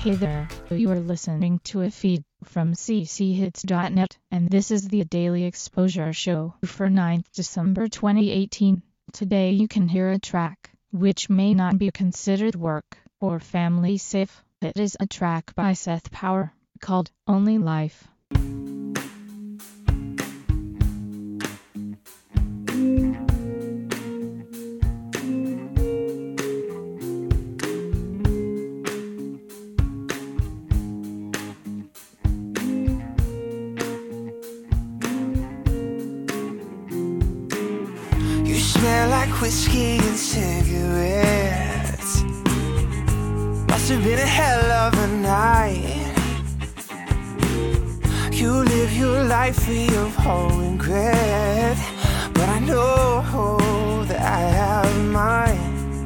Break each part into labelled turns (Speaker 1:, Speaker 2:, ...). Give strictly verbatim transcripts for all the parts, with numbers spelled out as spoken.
Speaker 1: Hey there, you are listening to a feed from c c hits dot net, and this is the Daily Exposure Show for ninth December twenty eighteen. Today you can hear a track which may not be considered work or family safe. It is a track by Seth Power called Only Life.
Speaker 2: Smell like whiskey and cigarettes. Must have been a hell of a night. You live your life free of all regret, but I know that I have mine.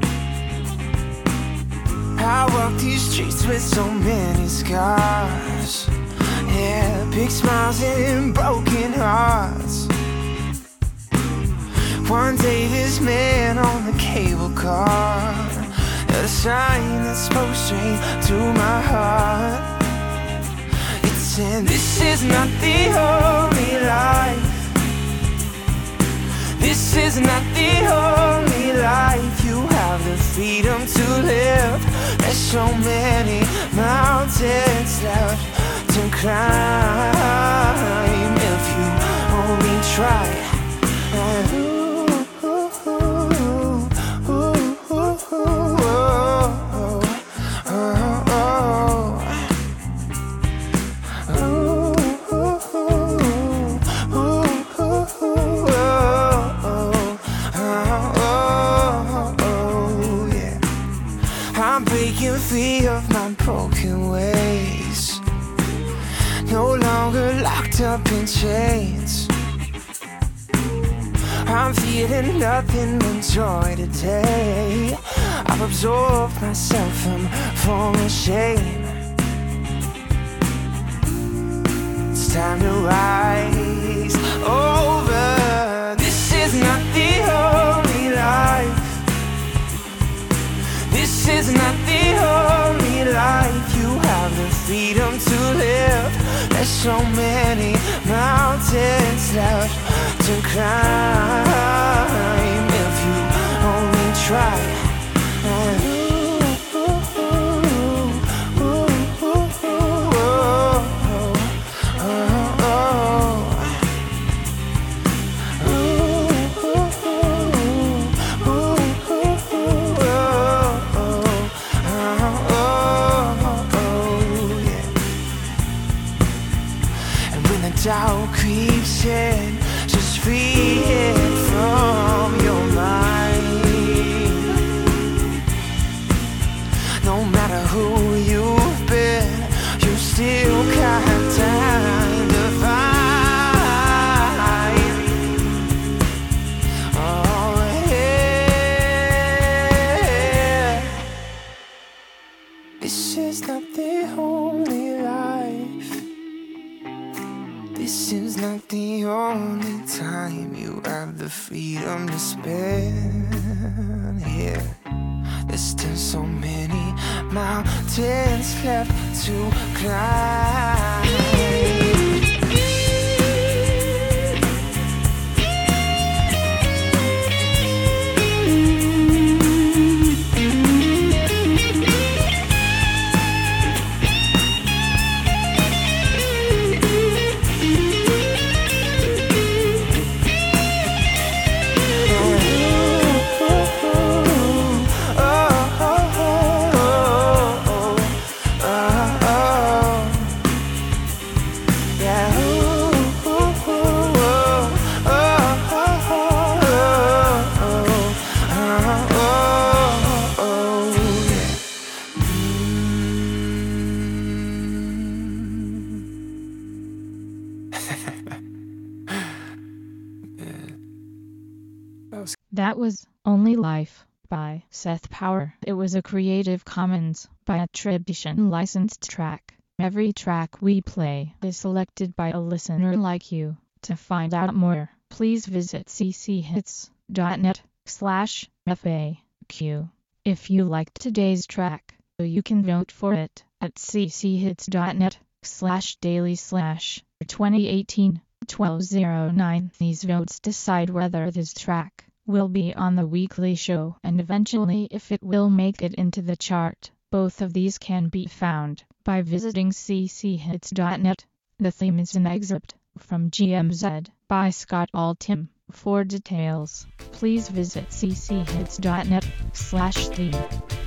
Speaker 2: I walk these streets with so many scars, yeah, big smiles and broken hearts. One day this man on the cable car had a sign that spoke straight to my heart. It said, this is not the only life. This is not the only life. You have the freedom to live. There's so many mountains left to climb if you only try. And I'm breaking free of my broken ways, no longer locked up in chains. I'm feeling nothing but joy today. I've absorbed myself from former shame. It's time to rise over. This is not the only life. This is not the only life. You have the freedom to live. There's so many mountains left to climb if you only try. Doubt creeps in, just free it from your mind. No matter who you've been, you still got time to find. Oh yeah, this is not the only life. This is not the only time you have the freedom to spend here. There's still so many mountains left to climb.
Speaker 1: That was Only Life by Seth Power. It was a Creative Commons by attribution licensed track. Every track we play is selected by a listener like you. To find out more, please visit c c hits dot net slash F A Q. If you liked today's track, you can vote for it at cchits.net slash daily slash twenty eighteen twelve oh nine. These votes decide whether this track will be on the weekly show and eventually if it will make it into the chart. Both of these can be found by visiting c c hits dot net. The theme is an excerpt from G M Z by Scott Altham. For details, please visit c c hits dot net slash theme.